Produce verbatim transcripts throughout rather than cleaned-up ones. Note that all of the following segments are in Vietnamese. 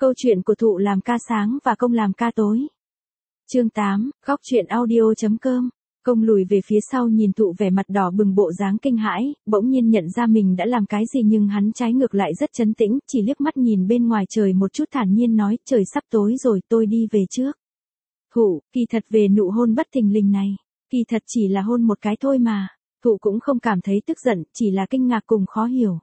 Câu chuyện của Thụ làm ca sáng và Công làm ca tối. Chương tám, góc truyện audio.com. Công lùi về phía sau nhìn Thụ vẻ mặt đỏ bừng bộ dáng kinh hãi, bỗng nhiên nhận ra mình đã làm cái gì nhưng hắn trái ngược lại rất trấn tĩnh, chỉ liếc mắt nhìn bên ngoài trời một chút thản nhiên nói, trời sắp tối rồi tôi đi về trước. Thụ, kỳ thật về nụ hôn bất thình lình này, kỳ thật chỉ là hôn một cái thôi mà. Thụ cũng không cảm thấy tức giận, chỉ là kinh ngạc cùng khó hiểu.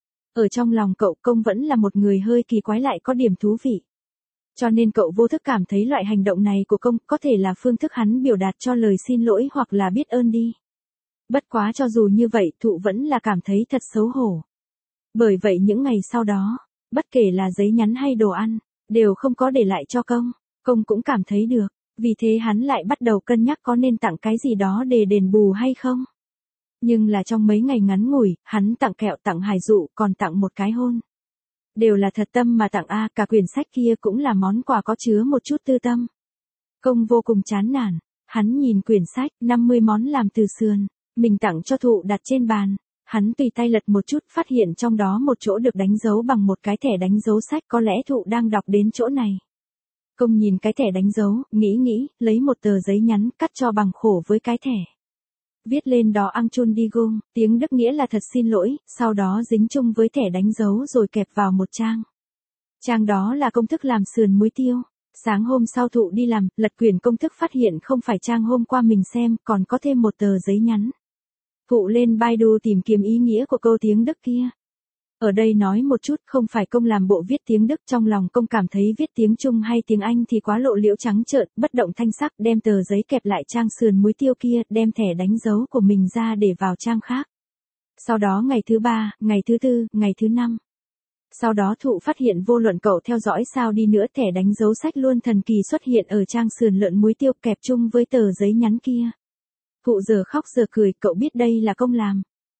Ở trong lòng cậu Công vẫn là một người hơi kỳ quái lại có điểm thú vị. Cho nên cậu vô thức cảm thấy loại hành động này của Công có thể là phương thức hắn biểu đạt cho lời xin lỗi hoặc là biết ơn đi. Bất quá cho dù như vậy Thụ vẫn là cảm thấy thật xấu hổ. Bởi vậy những ngày sau đó, bất kể là giấy nhắn hay đồ ăn, đều không có để lại cho Công. Công cũng cảm thấy được, vì thế hắn lại bắt đầu cân nhắc có nên tặng cái gì đó để đền bù hay không. Nhưng là trong mấy ngày ngắn ngủi, hắn tặng kẹo tặng hài dụ còn tặng một cái hôn. Đều là thật tâm mà tặng a, cả quyển sách kia cũng là món quà có chứa một chút tư tâm. Công vô cùng chán nản, hắn nhìn quyển sách, năm mươi món làm từ sườn, mình tặng cho Thụ đặt trên bàn. Hắn tùy tay lật một chút phát hiện trong đó một chỗ được đánh dấu bằng một cái thẻ đánh dấu sách, có lẽ Thụ đang đọc đến chỗ này. Công nhìn cái thẻ đánh dấu, nghĩ nghĩ, lấy một tờ giấy nhắn cắt cho bằng khổ với cái thẻ. Viết lên đó Entschuldigung, tiếng Đức nghĩa là thật xin lỗi, sau đó dính chung với thẻ đánh dấu rồi kẹp vào một trang. Trang đó là công thức làm sườn muối tiêu. Sáng hôm sau Thụ đi làm, lật quyển công thức phát hiện không phải trang hôm qua mình xem, còn có thêm một tờ giấy nhắn. Thụ lên Baidu tìm kiếm ý nghĩa của câu tiếng Đức kia. Ở đây nói một chút, không phải Công làm bộ viết tiếng Đức, trong lòng Công cảm thấy viết tiếng Trung hay tiếng Anh thì quá lộ liễu trắng trợn, bất động thanh sắc, đem tờ giấy kẹp lại trang sườn muối tiêu kia, đem thẻ đánh dấu của mình ra để vào trang khác. Sau đó ngày thứ ba, ngày thứ tư, ngày thứ năm. Sau đó Thụ phát hiện vô luận cậu theo dõi sao đi nữa, thẻ đánh dấu sách luôn thần kỳ xuất hiện ở trang sườn lợn muối tiêu kẹp chung với tờ giấy nhắn kia. Thụ giờ khóc giờ cười, cậu biết đây là Công làm.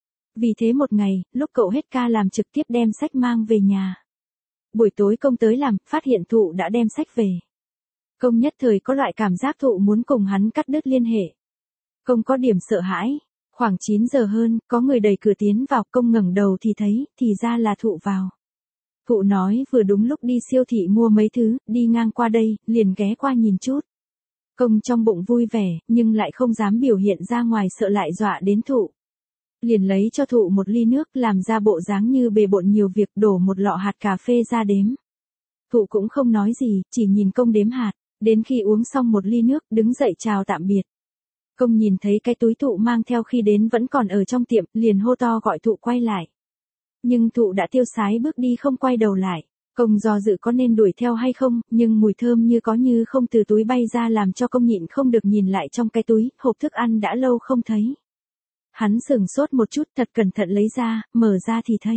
Vì thế một ngày, lúc cậu hết ca làm trực tiếp đem sách mang về nhà. Buổi tối Công tới làm, phát hiện Thụ đã đem sách về. Công nhất thời có loại cảm giác Thụ muốn cùng hắn cắt đứt liên hệ. Công có điểm sợ hãi. Khoảng chín giờ hơn, có người đẩy cửa tiến vào, Công ngẩng đầu thì thấy, thì ra là Thụ vào. Thụ nói vừa đúng lúc đi siêu thị mua mấy thứ, đi ngang qua đây, liền ghé qua nhìn chút. Công trong bụng vui vẻ, nhưng lại không dám biểu hiện ra ngoài sợ lại dọa đến Thụ. Liền lấy cho Thụ một ly nước, làm ra bộ dáng như bề bộn nhiều việc, đổ một lọ hạt cà phê ra đếm. Thụ cũng không nói gì, chỉ nhìn Công đếm hạt, đến khi uống xong một ly nước, đứng dậy chào tạm biệt. Công nhìn thấy cái túi Thụ mang theo khi đến vẫn còn ở trong tiệm, liền hô to gọi Thụ quay lại. Nhưng Thụ đã tiêu sái bước đi không quay đầu lại. Công do dự có nên đuổi theo hay không, nhưng mùi thơm như có như không từ túi bay ra làm cho Công nhịn không được nhìn lại trong cái túi, hộp thức ăn đã lâu không thấy. Hắn sửng sốt một chút, thật cẩn thận lấy ra, mở ra thì thấy.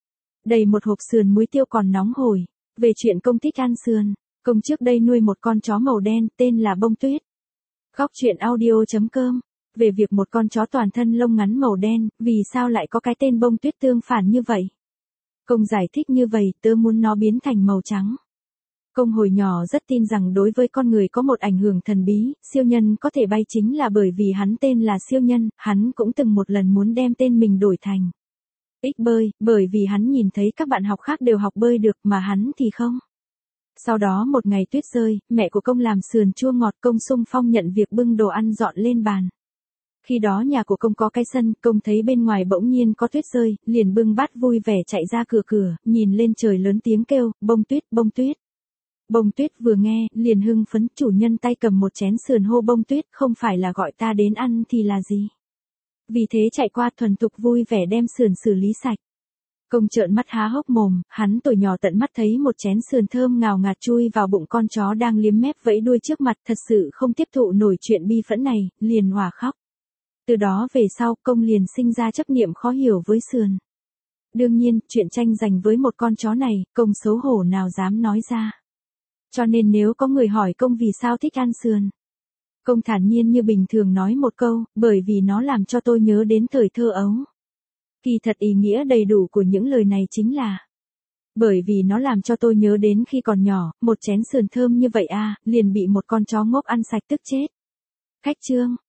Đầy một hộp sườn muối tiêu còn nóng hổi. Về chuyện Công thích ăn sườn, Công trước đây nuôi một con chó màu đen, tên là Bông Tuyết. Góc truyện audio.com. Về việc một con chó toàn thân lông ngắn màu đen, vì sao lại có cái tên Bông Tuyết tương phản như vậy? Công giải thích như vậy, tớ muốn nó biến thành màu trắng. Công hồi nhỏ rất tin rằng đối với con người có một ảnh hưởng thần bí, siêu nhân có thể bay chính là bởi vì hắn tên là siêu nhân, hắn cũng từng một lần muốn đem tên mình đổi thành Ích bơi, bởi vì hắn nhìn thấy các bạn học khác đều học bơi được mà hắn thì không. Sau đó một ngày tuyết rơi, mẹ của Công làm sườn chua ngọt, Công xung phong nhận việc bưng đồ ăn dọn lên bàn. Khi đó nhà của Công có cái sân, Công thấy bên ngoài bỗng nhiên có tuyết rơi, liền bưng bát vui vẻ chạy ra cửa cửa, nhìn lên trời lớn tiếng kêu, Bông Tuyết, Bông Tuyết. Bông Tuyết vừa nghe, liền hưng phấn, chủ nhân tay cầm một chén sườn hô Bông Tuyết, không phải là gọi ta đến ăn thì là gì. Vì thế chạy qua thuần thục vui vẻ đem sườn xử lý sạch. Công trợn mắt há hốc mồm, hắn tuổi nhỏ tận mắt thấy một chén sườn thơm ngào ngạt chui vào bụng con chó đang liếm mép vẫy đuôi trước mặt, thật sự không tiếp thụ nổi chuyện bi phẫn này, liền òa khóc. Từ đó về sau, Công liền sinh ra chấp niệm khó hiểu với sườn. Đương nhiên, chuyện tranh giành với một con chó này, Công xấu hổ nào dám nói ra. Cho nên nếu có người hỏi Công vì sao thích ăn sườn, Công thản nhiên như bình thường nói một câu, bởi vì nó làm cho tôi nhớ đến thời thơ ấu. Kỳ thật ý nghĩa đầy đủ của những lời này chính là, bởi vì nó làm cho tôi nhớ đến khi còn nhỏ, một chén sườn thơm như vậy a, liền bị một con chó ngốc ăn sạch tức chết. Khách chương.